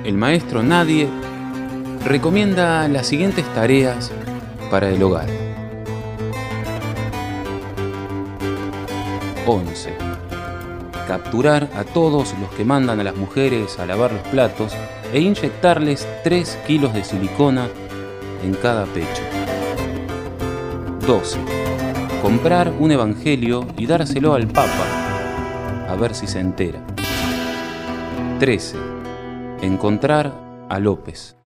el maestro Nadie recomienda las siguientes tareas para el hogar. 11. Capturar a todos los que mandan a las mujeres a lavar los platos e inyectarles 3 kilos de silicona en cada pecho. 12. Comprar un evangelio y dárselo al Papa, a ver si se entera. 13. Encontrar a López.